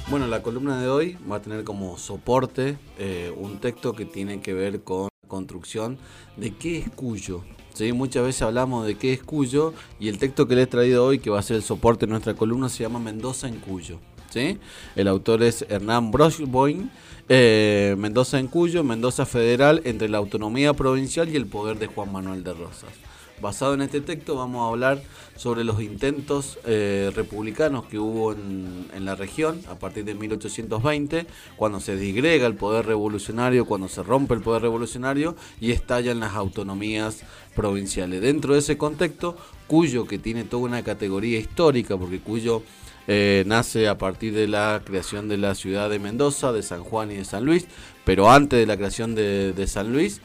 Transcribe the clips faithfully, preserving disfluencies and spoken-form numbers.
Bueno, la columna de hoy va a tener como soporte eh, un texto que tiene que ver con la construcción de qué es Cuyo. ¿Sí? Muchas veces hablamos de qué es Cuyo y el texto que les he traído hoy, que va a ser el soporte de nuestra columna, se llama Mendoza en Cuyo. ¿Sí? El autor es Hernán Brochboin. eh, Mendoza en Cuyo, Mendoza Federal, entre la autonomía provincial y el poder de Juan Manuel de Rosas. Basado en este texto vamos a hablar sobre los intentos eh, republicanos que hubo en, en la región a partir de mil ochocientos veinte, cuando se disgrega el poder revolucionario, cuando se rompe el poder revolucionario y estallan las autonomías provinciales. Dentro de ese contexto, Cuyo, que tiene toda una categoría histórica, porque Cuyo Eh, nace a partir de la creación de la ciudad de Mendoza, de San Juan y de San Luis, pero antes de la creación de, de San Luis,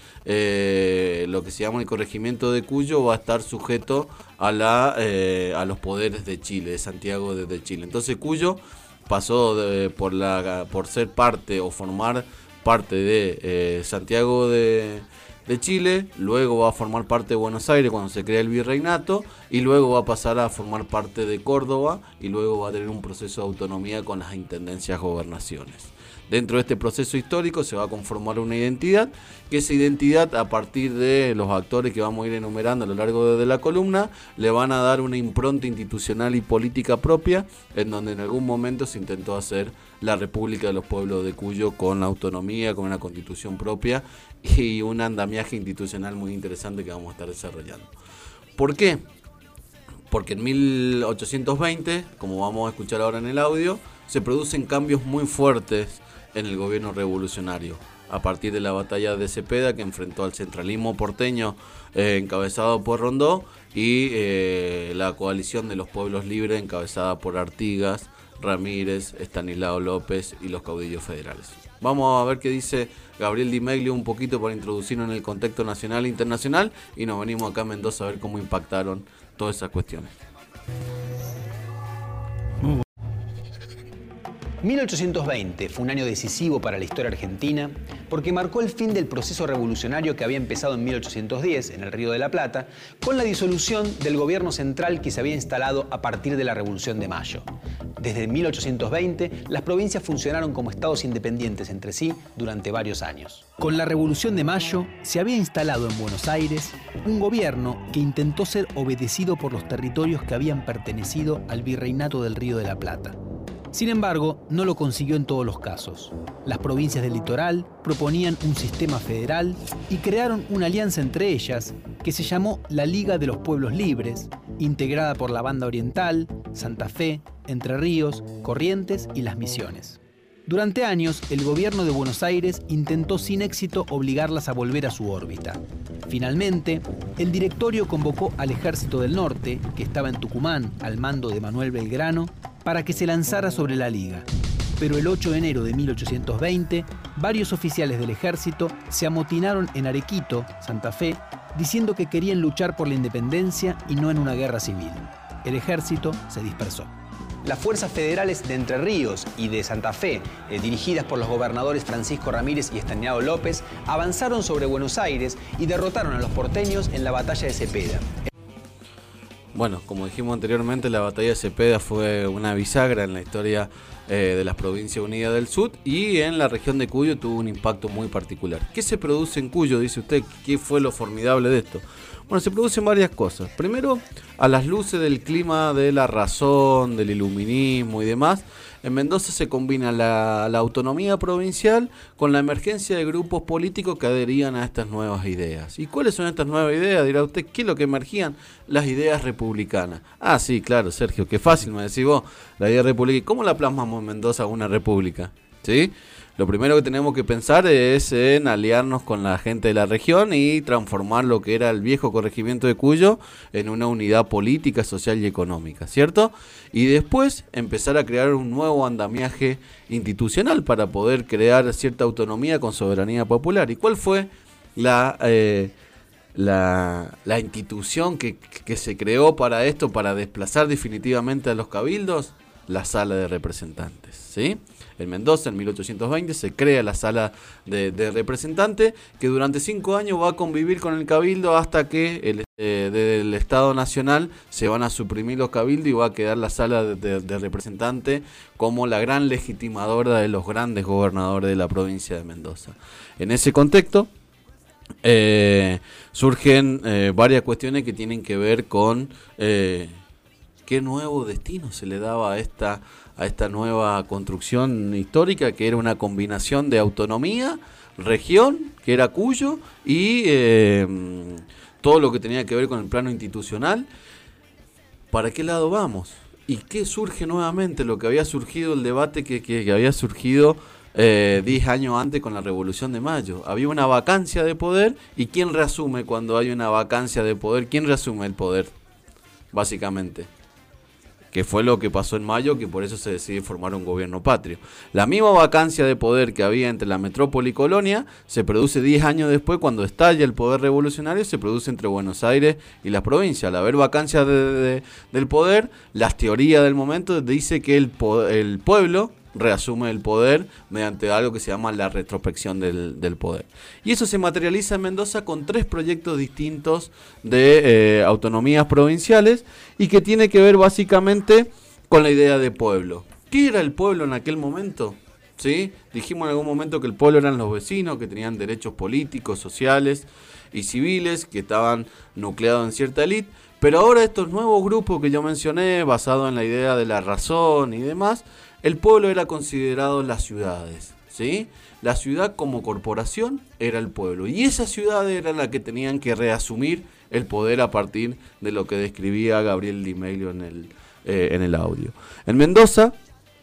eh, lo que se llama el corregimiento de Cuyo va a estar sujeto a, la, eh, a los poderes de Chile, de Santiago de, de Chile. Entonces Cuyo pasó de, por, la, por ser parte o formar parte de eh, Santiago de... de Chile, luego va a formar parte de Buenos Aires cuando se crea el virreinato y luego va a pasar a formar parte de Córdoba y luego va a tener un proceso de autonomía con las intendencias gobernaciones. Dentro de este proceso histórico se va a conformar una identidad, que esa identidad, a partir de los actores que vamos a ir enumerando a lo largo de la columna, le van a dar una impronta institucional y política propia, en donde en algún momento se intentó hacer la República de los Pueblos de Cuyo con la autonomía, con una constitución propia y un andamiaje institucional muy interesante que vamos a estar desarrollando. ¿Por qué? Porque en mil ochocientos veinte, como vamos a escuchar ahora en el audio, se producen cambios muy fuertes en el gobierno revolucionario, a partir de la batalla de Cepeda, que enfrentó al centralismo porteño eh, encabezado por Rondó y eh, la coalición de los pueblos libres encabezada por Artigas, Ramírez, Estanislao López y los caudillos federales. Vamos a ver qué dice Gabriel Di Meglio un poquito para introducirnos en el contexto nacional e internacional y nos venimos acá a Mendoza a ver cómo impactaron todas esas cuestiones. mil ochocientos veinte fue un año decisivo para la historia argentina porque marcó el fin del proceso revolucionario que había empezado en mil ochocientos diez en el Río de la Plata con la disolución del gobierno central que se había instalado a partir de la Revolución de Mayo. Desde mil ochocientos veinte, las provincias funcionaron como estados independientes entre sí durante varios años. Con la Revolución de Mayo se había instalado en Buenos Aires un gobierno que intentó ser obedecido por los territorios que habían pertenecido al Virreinato del Río de la Plata. Sin embargo, no lo consiguió en todos los casos. Las provincias del litoral proponían un sistema federal y crearon una alianza entre ellas que se llamó la Liga de los Pueblos Libres, integrada por la Banda Oriental, Santa Fe, Entre Ríos, Corrientes y Las Misiones. Durante años, el gobierno de Buenos Aires intentó sin éxito obligarlas a volver a su órbita. Finalmente, el directorio convocó al Ejército del Norte, que estaba en Tucumán al mando de Manuel Belgrano, para que se lanzara sobre la Liga. Pero el ocho de enero de mil ochocientos veinte, varios oficiales del ejército se amotinaron en Arequito, Santa Fe, diciendo que querían luchar por la independencia y no en una guerra civil. El ejército se dispersó. Las fuerzas federales de Entre Ríos y de Santa Fe, eh, dirigidas por los gobernadores Francisco Ramírez y Estanislao López, avanzaron sobre Buenos Aires y derrotaron a los porteños en la batalla de Cepeda. Bueno, como dijimos anteriormente, la batalla de Cepeda fue una bisagra en la historia eh, de las Provincias Unidas del Sur y en la región de Cuyo tuvo un impacto muy particular. ¿Qué se produce en Cuyo? Dice usted, ¿qué fue lo formidable de esto? Bueno, se producen varias cosas. Primero, a las luces del clima de la razón, del iluminismo y demás, en Mendoza se combina la, la autonomía provincial con la emergencia de grupos políticos que adherían a estas nuevas ideas. ¿Y cuáles son estas nuevas ideas? Dirá usted, ¿qué es lo que emergían? Las ideas republicanas. Ah, sí, claro, Sergio, qué fácil me decís vos, la idea republicana. ¿Cómo la plasmamos en Mendoza una república? ¿Sí? Lo primero que tenemos que pensar es en aliarnos con la gente de la región y transformar lo que era el viejo corregimiento de Cuyo en una unidad política, social y económica, ¿cierto? Y después empezar a crear un nuevo andamiaje institucional para poder crear cierta autonomía con soberanía popular. ¿Y cuál fue la, eh, la, la institución que, que se creó para esto, para desplazar definitivamente a los cabildos? la Sala de Representantes, ¿sí? En Mendoza, en mil ochocientos veinte, se crea la Sala de, de Representantes, que durante cinco años va a convivir con el Cabildo hasta que el, eh, del Estado Nacional se van a suprimir los cabildos y va a quedar la Sala de, de, de Representantes como la gran legitimadora de los grandes gobernadores de la provincia de Mendoza. En ese contexto, eh, surgen eh, varias cuestiones que tienen que ver con eh, qué nuevo destino se le daba a esta a esta nueva construcción histórica, que era una combinación de autonomía, región, que era Cuyo, y eh, todo lo que tenía que ver con el plano institucional. ¿Para qué lado vamos? ¿Y qué surge nuevamente? Lo que había surgido, el debate que, que, que había surgido eh, diez años antes con la Revolución de Mayo. Había una vacancia de poder, y ¿quién reasume cuando hay una vacancia de poder? ¿Quién reasume el poder? Básicamente. Que fue lo que pasó en mayo, que por eso se decide formar un gobierno patrio. La misma vacancia de poder que había entre la metrópoli y Colonia se produce diez años después, cuando estalla el poder revolucionario, se produce entre Buenos Aires y las provincias. Al haber vacancia de, de, del poder, las teorías del momento dice que el, el pueblo reasume el poder mediante algo que se llama la retrospección del, del poder. Y eso se materializa en Mendoza con tres proyectos distintos de eh, autonomías provinciales, y que tiene que ver básicamente con la idea de pueblo. ¿Qué era el pueblo en aquel momento? ¿Sí? Dijimos en algún momento que el pueblo eran los vecinos, que tenían derechos políticos, sociales y civiles, que estaban nucleados en cierta élite. Pero ahora estos nuevos grupos que yo mencioné, basados en la idea de la razón y demás, el pueblo era considerado las ciudades, ¿sí? La ciudad como corporación era el pueblo, y esas ciudades eran las que tenían que reasumir el poder a partir de lo que describía Gabriel Di Meglio en el, eh, en el audio. En Mendoza,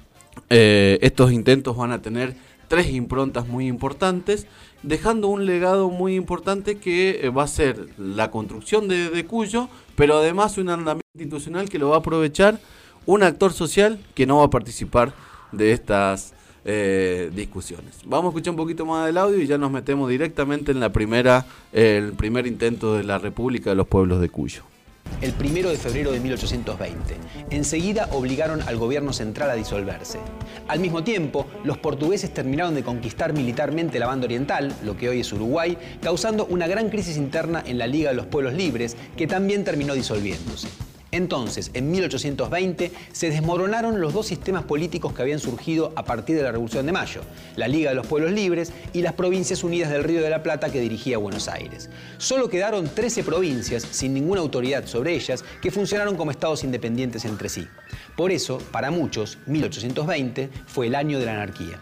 eh, estos intentos van a tener tres improntas muy importantes, dejando un legado muy importante que eh, va a ser la construcción de, de Cuyo, pero además un andamiaje institucional que lo va a aprovechar un actor social que no va a participar de estas eh, discusiones. Vamos a escuchar un poquito más del audio y ya nos metemos directamente en la primera, eh, el primer intento de la República de los Pueblos de Cuyo. El primero de febrero de mil ochocientos veinte. Enseguida obligaron al gobierno central a disolverse. Al mismo tiempo, los portugueses terminaron de conquistar militarmente la banda oriental, lo que hoy es Uruguay, causando una gran crisis interna en la Liga de los Pueblos Libres, que también terminó disolviéndose. Entonces, en mil ochocientos veinte, se desmoronaron los dos sistemas políticos que habían surgido a partir de la Revolución de Mayo, la Liga de los Pueblos Libres y las Provincias Unidas del Río de la Plata, que dirigía Buenos Aires. Solo quedaron trece provincias, sin ninguna autoridad sobre ellas, que funcionaron como estados independientes entre sí. Por eso, para muchos, mil ochocientos veinte fue el año de la anarquía.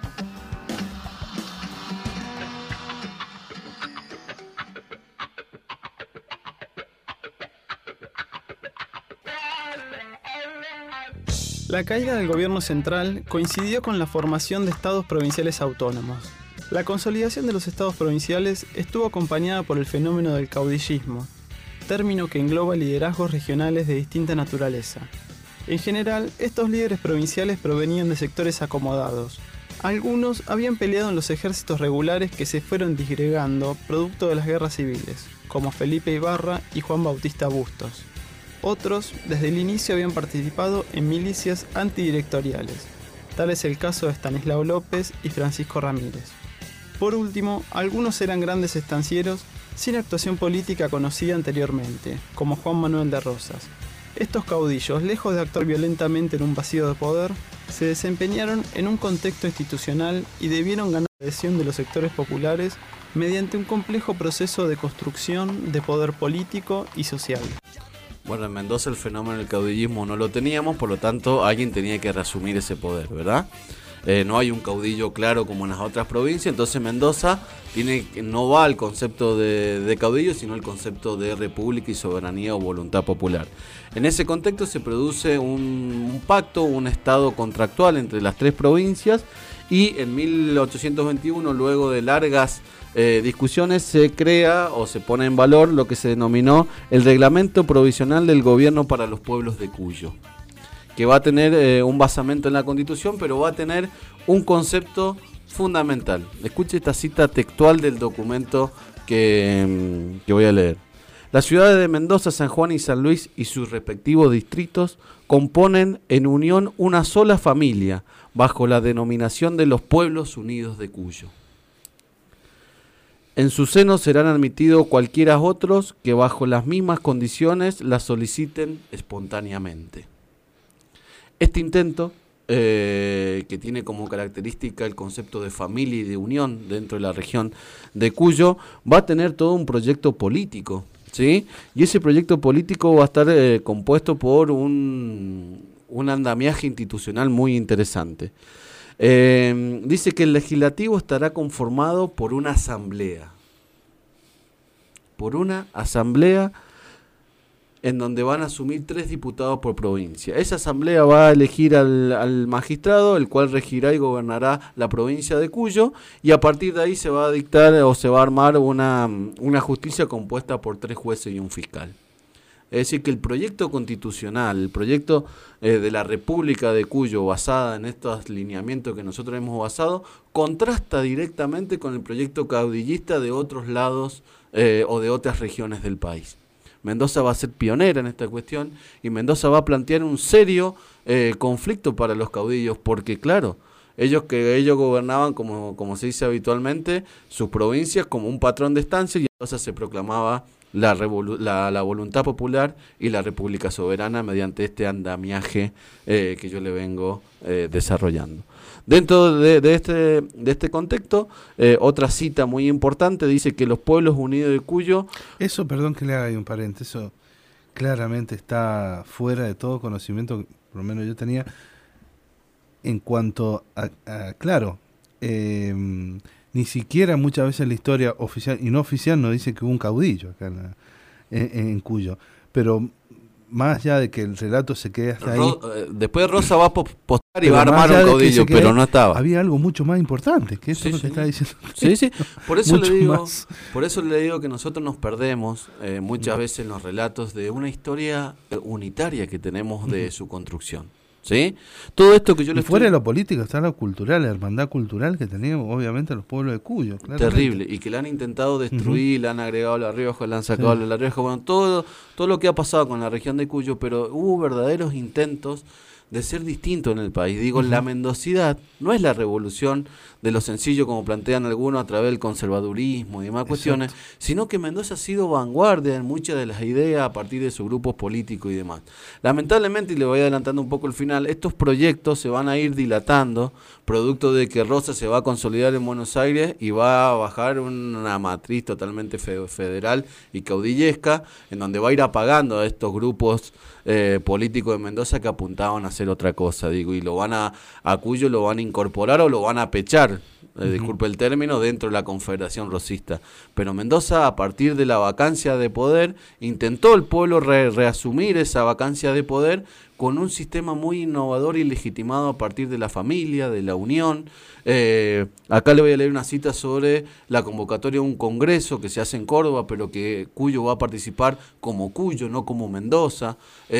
La caída del gobierno central coincidió con la formación de estados provinciales autónomos. La consolidación de los estados provinciales estuvo acompañada por el fenómeno del caudillismo, término que engloba liderazgos regionales de distinta naturaleza. En general, estos líderes provinciales provenían de sectores acomodados. Algunos habían peleado en los ejércitos regulares que se fueron disgregando producto de las guerras civiles, como Felipe Ibarra y Juan Bautista Bustos. Otros, desde el inicio, habían participado en milicias antidirectoriales. Tal es el caso de Estanislao López y Francisco Ramírez. Por último, algunos eran grandes estancieros sin actuación política conocida anteriormente, como Juan Manuel de Rosas. Estos caudillos, lejos de actuar violentamente en un vacío de poder, se desempeñaron en un contexto institucional y debieron ganar la adhesión de los sectores populares mediante un complejo proceso de construcción de poder político y social. Bueno, en Mendoza el fenómeno del caudillismo no lo teníamos, por lo tanto alguien tenía que reasumir ese poder, ¿verdad? Eh, no hay un caudillo claro como en las otras provincias, entonces Mendoza tiene, no va al concepto de, de caudillo, sino el concepto de república y soberanía o voluntad popular. En ese contexto se produce un, un pacto, un estado contractual entre las tres provincias, y en mil ochocientos veintiuno, luego de largas eh, discusiones, se crea o se pone en valor lo que se denominó el Reglamento Provisional del Gobierno para los Pueblos de Cuyo, que va a tener eh, un basamento en la Constitución, pero va a tener un concepto fundamental. Escuche esta cita textual del documento que, que voy a leer. Las ciudades de Mendoza, San Juan y San Luis y sus respectivos distritos componen en unión una sola familia, bajo la denominación de los Pueblos Unidos de Cuyo. En su seno serán admitidos cualquiera otros que bajo las mismas condiciones las soliciten espontáneamente. Este intento, eh, que tiene como característica el concepto de familia y de unión dentro de la región de Cuyo, va a tener todo un proyecto político, ¿sí? Y ese proyecto político va a estar eh, compuesto por un, un andamiaje institucional muy interesante. Eh, dice que el legislativo estará conformado por una asamblea, por una asamblea en donde van a asumir tres diputados por provincia. Esa asamblea va a elegir al, al magistrado, el cual regirá y gobernará la provincia de Cuyo, y a partir de ahí se va a dictar o se va a armar una, una justicia compuesta por tres jueces y un fiscal. Es decir, que el proyecto constitucional, el proyecto eh, de la República de Cuyo, basada en estos lineamientos que nosotros hemos basado, contrasta directamente con el proyecto caudillista de otros lados eh, o de otras regiones del país. Mendoza va a ser pionera en esta cuestión y Mendoza va a plantear un serio eh, conflicto para los caudillos, porque claro, ellos que ellos gobernaban, como, como se dice habitualmente, sus provincias como un patrón de estancia, y Mendoza se proclamaba La, la, la voluntad popular y la república soberana mediante este andamiaje eh, que yo le vengo eh, desarrollando. Dentro de, de, este, de este contexto, eh, otra cita muy importante dice que los Pueblos Unidos de Cuyo... Eso, perdón que le haga ahí un paréntesis, eso claramente está fuera de todo conocimiento, por lo menos yo tenía, en cuanto a, a claro, eh, ni siquiera muchas veces la historia oficial y no oficial nos dice que hubo un caudillo acá en, la, en, en Cuyo, pero más allá de que el relato se quede hasta ahí... Ro, eh, después Rosa va a postar y va a armar un caudillo, quede, pero no estaba. Había algo mucho más importante, que eso sí, es lo que sí. está diciendo. Sí, sí, por eso, le digo, más. por eso le digo que nosotros nos perdemos eh, muchas veces en los relatos de una historia unitaria que tenemos de su construcción. ¿Sí? Todo esto que yo y le fuera estoy... de lo político está lo cultural, la hermandad cultural que teníamos obviamente los pueblos de Cuyo. Claramente. Terrible, y que la han intentado destruir, uh-huh. le han agregado La Rioja, le han sacado sí. La Rioja, bueno, todo, todo lo que ha pasado con la región de Cuyo, pero hubo verdaderos intentos de ser distinto en el país. Digo, uh-huh. la mendocidad no es la revolución de lo sencillo como plantean algunos a través del conservadurismo y demás Exacto. cuestiones, sino que Mendoza ha sido vanguardia en muchas de las ideas a partir de sus grupos políticos y demás. Lamentablemente, y le voy adelantando un poco el final, estos proyectos se van a ir dilatando, producto de que Rosa se va a consolidar en Buenos Aires y va a bajar una matriz totalmente fe- federal y caudillesca, en donde va a ir apagando a estos grupos eh, políticos de Mendoza que apuntaban a hacer otra cosa, digo, y lo van a, a Cuyo lo van a incorporar o lo van a pechar, eh, uh-huh. disculpe el término, dentro de la Confederación Rosista. Pero Mendoza, a partir de la vacancia de poder, intentó el pueblo re- reasumir esa vacancia de poder con un sistema muy innovador y legitimado a partir de la familia, de la unión. Eh, acá le voy a leer una cita sobre la convocatoria de un congreso que se hace en Córdoba, pero que Cuyo va a participar como Cuyo, no como Mendoza,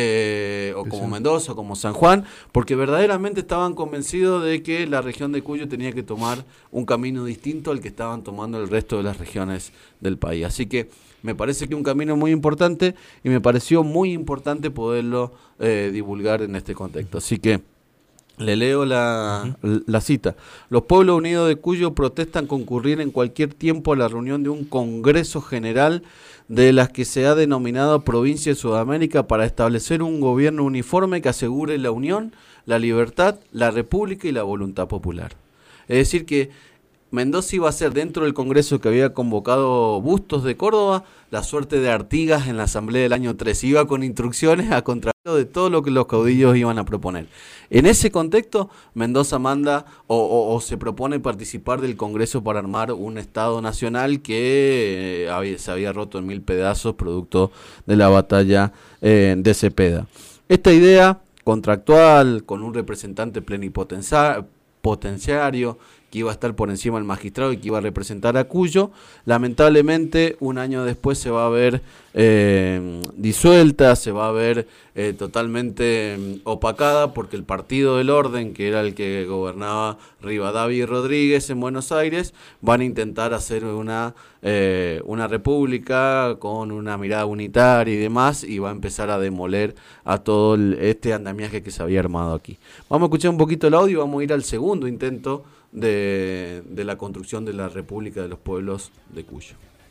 eh, o como Mendoza, como San Juan, porque verdaderamente estaban convencidos de que la región de Cuyo tenía que tomar un camino distinto al que estaban tomando el resto de las regiones del país. Así que me parece que un camino muy importante y me pareció muy importante poderlo eh, divulgar en este contexto. Así que le leo la, uh-huh. la cita. Los Pueblos Unidos de Cuyo protestan concurrir en cualquier tiempo a la reunión de un Congreso General de las que se ha denominado Provincia de Sudamérica para establecer un gobierno uniforme que asegure la unión, la libertad, la república y la voluntad popular. Es decir que Mendoza iba a ser, dentro del Congreso que había convocado Bustos de Córdoba, la suerte de Artigas en la Asamblea del año tres. Iba con instrucciones a contrario de todo lo que los caudillos iban a proponer. En ese contexto, Mendoza manda o, o, o se propone participar del Congreso para armar un Estado nacional que eh, había, se había roto en mil pedazos producto de la batalla eh, de Cepeda. Esta idea contractual con un representante plenipotenciario, que iba a estar por encima del magistrado y que iba a representar a Cuyo. Lamentablemente, un año después se va a ver eh, disuelta, se va a ver eh, totalmente eh, opacada, porque el Partido del Orden, que era el que gobernaba Rivadavia y Rodríguez en Buenos Aires, van a intentar hacer una, eh, una república con una mirada unitaria y demás, y va a empezar a demoler a todo el, este andamiaje que se había armado aquí. Vamos a escuchar un poquito el audio y vamos a ir al segundo intento de, de la construcción de la República de los Pueblos de Cuyo.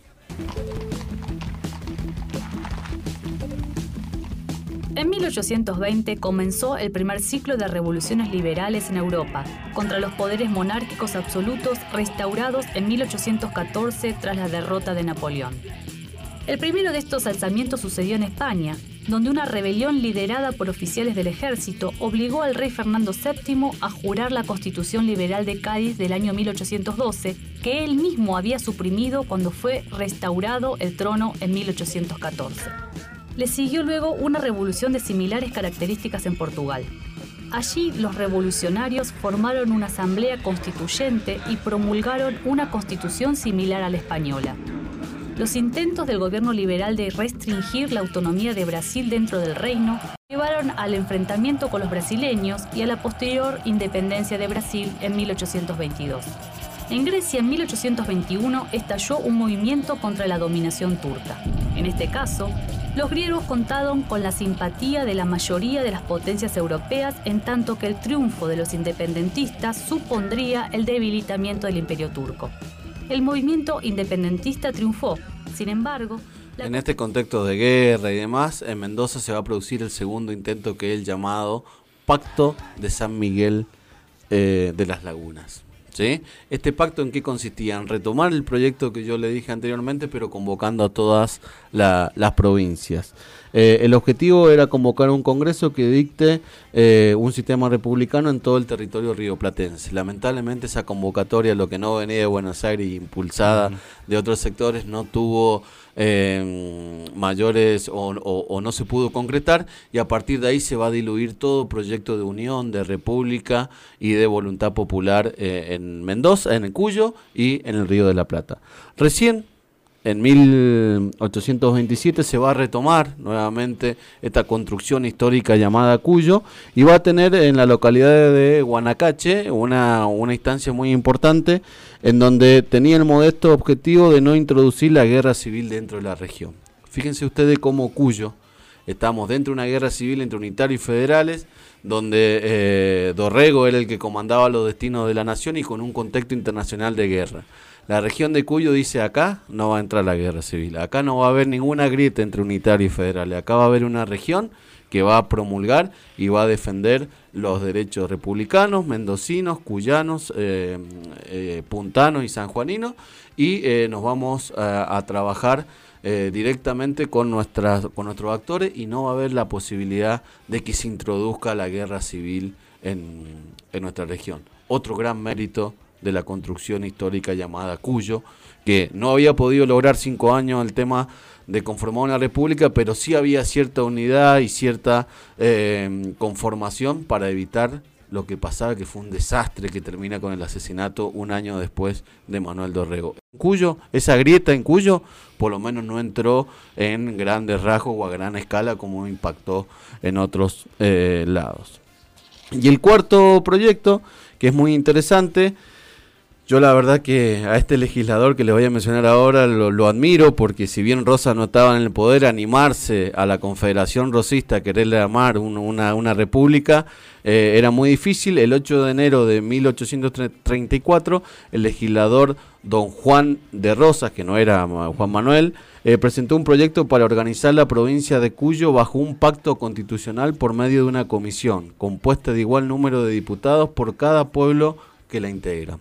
En mil ochocientos veinte comenzó el primer ciclo de revoluciones liberales en Europa, contra los poderes monárquicos absolutos restaurados en mil ochocientos catorce tras la derrota de Napoleón. El primero de estos alzamientos sucedió en España, donde una rebelión liderada por oficiales del ejército obligó al rey Fernando séptimo a jurar la Constitución Liberal de Cádiz del año mil ochocientos doce, que él mismo había suprimido cuando fue restaurado el trono en mil ochocientos catorce. Le siguió luego una revolución de similares características en Portugal. Allí los revolucionarios formaron una asamblea constituyente y promulgaron una constitución similar a la española. Los intentos del gobierno liberal de restringir la autonomía de Brasil dentro del reino llevaron al enfrentamiento con los brasileños y a la posterior independencia de Brasil en mil ochocientos veintidós. En Grecia, en mil ochocientos veintiuno, estalló un movimiento contra la dominación turca. En este caso, los griegos contaron con la simpatía de la mayoría de las potencias europeas, en tanto que el triunfo de los independentistas supondría el debilitamiento del imperio turco. El movimiento independentista triunfó. Sin embargo, la... en este contexto de guerra y demás, en Mendoza se va a producir el segundo intento, que es el llamado Pacto de San Miguel eh, de las Lagunas. ¿Sí? Este pacto, ¿en qué consistía? En retomar el proyecto que yo le dije anteriormente, pero convocando a todas la, las provincias. Eh, el objetivo era convocar un congreso que dicte eh, un sistema republicano en todo el territorio rioplatense. Lamentablemente esa convocatoria, lo que no venía de Buenos Aires, impulsada uh-huh. de otros sectores, no tuvo eh, mayores o, o, o no se pudo concretar, y a partir de ahí se va a diluir todo proyecto de unión, de república y de voluntad popular eh, en Mendoza, en el Cuyo y en el Río de la Plata. Recién en mil ochocientos veintisiete se va a retomar nuevamente esta construcción histórica llamada Cuyo, y va a tener en la localidad de Guanacache una, una instancia muy importante, en donde tenía el modesto objetivo de no introducir la guerra civil dentro de la región. Fíjense ustedes cómo Cuyo, estamos dentro de una guerra civil entre unitarios y federales, donde eh, Dorrego era el que comandaba los destinos de la nación y con un contexto internacional de guerra. La región de Cuyo dice: acá no va a entrar la guerra civil, acá no va a haber ninguna grieta entre unitarios y federales, acá va a haber una región que va a promulgar y va a defender los derechos republicanos, mendocinos, cuyanos, eh, eh, puntanos y sanjuaninos, y eh, nos vamos a, a trabajar eh, directamente con, nuestras, con nuestros actores, y no va a haber la posibilidad de que se introduzca la guerra civil en, en nuestra región. Otro gran mérito de la construcción histórica llamada Cuyo, que no había podido lograr cinco años el tema de conformar una república, pero sí había cierta unidad y cierta eh, conformación para evitar lo que pasaba, que fue un desastre que termina con el asesinato un año después de Manuel Dorrego. En Cuyo, esa grieta en Cuyo, por lo menos no entró en grandes rasgos o a gran escala como impactó en otros eh, lados. Y el cuarto proyecto, que es muy interesante, yo la verdad que a este legislador que les voy a mencionar ahora lo, lo admiro, porque si bien Rosas no estaba en el poder, animarse a la Confederación Rosista a quererle armar un, una, una república eh, era muy difícil. El ocho de enero de mil ochocientos treinta y cuatro, el legislador don Juan de Rosas, que no era Juan Manuel, eh, presentó un proyecto para organizar la provincia de Cuyo bajo un pacto constitucional por medio de una comisión, compuesta de igual número de diputados por cada pueblo que la integra.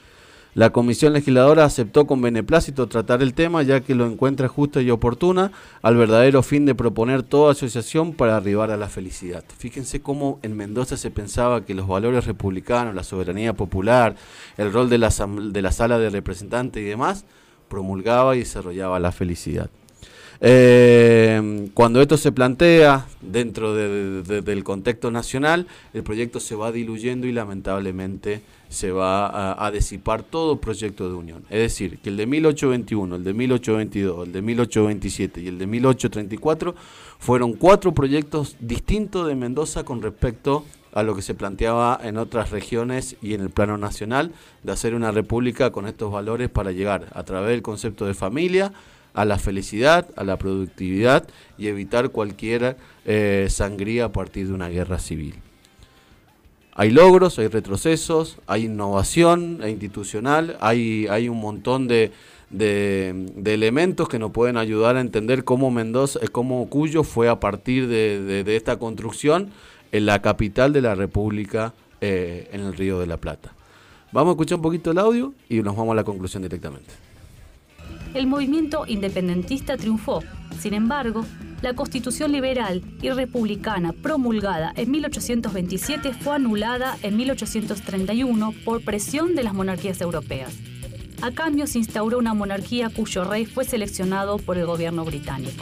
La comisión legisladora aceptó con beneplácito tratar el tema, ya que lo encuentra justa y oportuna, al verdadero fin de proponer toda asociación para arribar a la felicidad. Fíjense cómo en Mendoza se pensaba que los valores republicanos, la soberanía popular, el rol de la, de la sala de representantes y demás, promulgaba y desarrollaba la felicidad. Eh, cuando esto se plantea dentro de, de, de, del contexto nacional, el proyecto se va diluyendo y lamentablemente se va a, a disipar todo proyecto de unión. Es decir, que el de mil ochocientos veintiuno, el de mil ochocientos veintidós, el de mil ochocientos veintisiete y el de mil ochocientos treinta y cuatro fueron cuatro proyectos distintos de Mendoza con respecto a lo que se planteaba en otras regiones y en el plano nacional, de hacer una república con estos valores para llegar a través del concepto de familia, a la felicidad, a la productividad y evitar cualquier eh, sangría a partir de una guerra civil. Hay logros, hay retrocesos, hay innovación institucional, hay, hay un montón de, de, de elementos que nos pueden ayudar a entender cómo Mendoza, cómo Cuyo fue a partir de, de, de esta construcción en la capital de la República, eh, en el Río de la Plata. Vamos a escuchar un poquito el audio y nos vamos a la conclusión directamente. El movimiento independentista triunfó. Sin embargo, la Constitución liberal y republicana promulgada en mil ochocientos veintisiete fue anulada en mil ochocientos treinta y uno por presión de las monarquías europeas. A cambio, se instauró una monarquía cuyo rey fue seleccionado por el gobierno británico.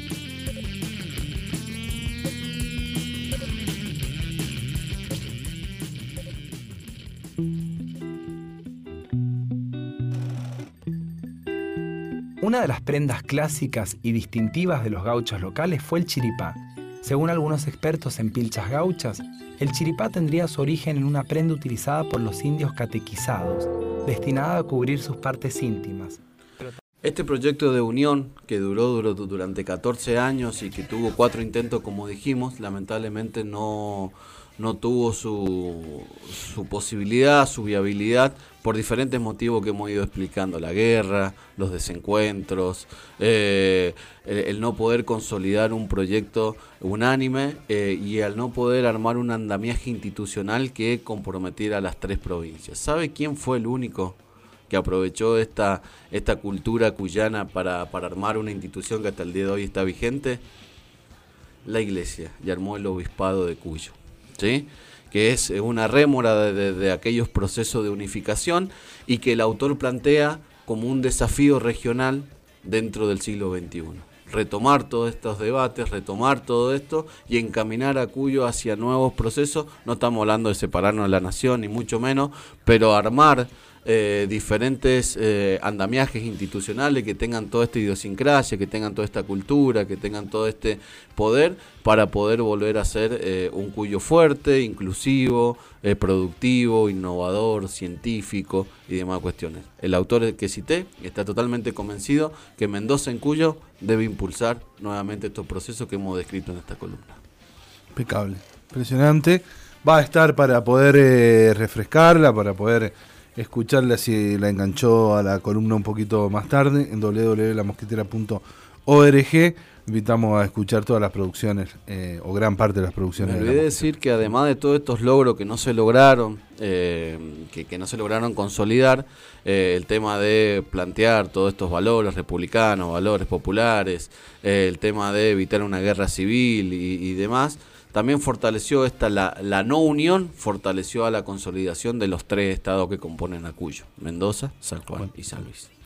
Una de las prendas clásicas y distintivas de los gauchos locales fue el chiripá. Según algunos expertos en pilchas gauchas, el chiripá tendría su origen en una prenda utilizada por los indios catequizados, destinada a cubrir sus partes íntimas. Este proyecto de unión, que duró, duró durante catorce años y que tuvo cuatro intentos, como dijimos, lamentablemente no, no tuvo su, su posibilidad, su viabilidad, por diferentes motivos que hemos ido explicando: la guerra, los desencuentros, eh, el, el no poder consolidar un proyecto unánime eh, y al no poder armar un andamiaje institucional que comprometiera a las tres provincias. ¿Sabe quién fue el único que aprovechó esta, esta cultura cuyana para, para armar una institución que hasta el día de hoy está vigente? La Iglesia, y armó el Obispado de Cuyo, ¿sí?, que es una rémora de, de, de aquellos procesos de unificación y que el autor plantea como un desafío regional dentro del siglo veintiuno. Retomar todos estos debates, retomar todo esto y encaminar a Cuyo hacia nuevos procesos. No estamos hablando de separarnos de la nación, ni mucho menos, pero armar eh, diferentes eh, andamiajes institucionales que tengan toda esta idiosincrasia, que tengan toda esta cultura, que tengan todo este poder para poder volver a ser eh, un Cuyo fuerte, inclusivo, eh, productivo, innovador, científico y demás cuestiones. El autor que cité está totalmente convencido que Mendoza en Cuyo debe impulsar nuevamente estos procesos que hemos descrito en esta columna. Impecable, impresionante. Va a estar para poder eh, refrescarla, para poder escucharla si la enganchó a la columna un poquito más tarde en doble u doble u doble u punto la mosquitera punto org. Invitamos a escuchar todas las producciones eh, o gran parte de las producciones. Me de olvidé de decir que además de todos estos logros que no se lograron, eh, que, que no se lograron consolidar, eh, el tema de plantear todos estos valores republicanos, valores populares, eh, el tema de evitar una guerra civil y, y demás, también fortaleció esta la, la no unión, fortaleció a la consolidación de los tres estados que componen a Cuyo: Mendoza, San Juan y San Luis.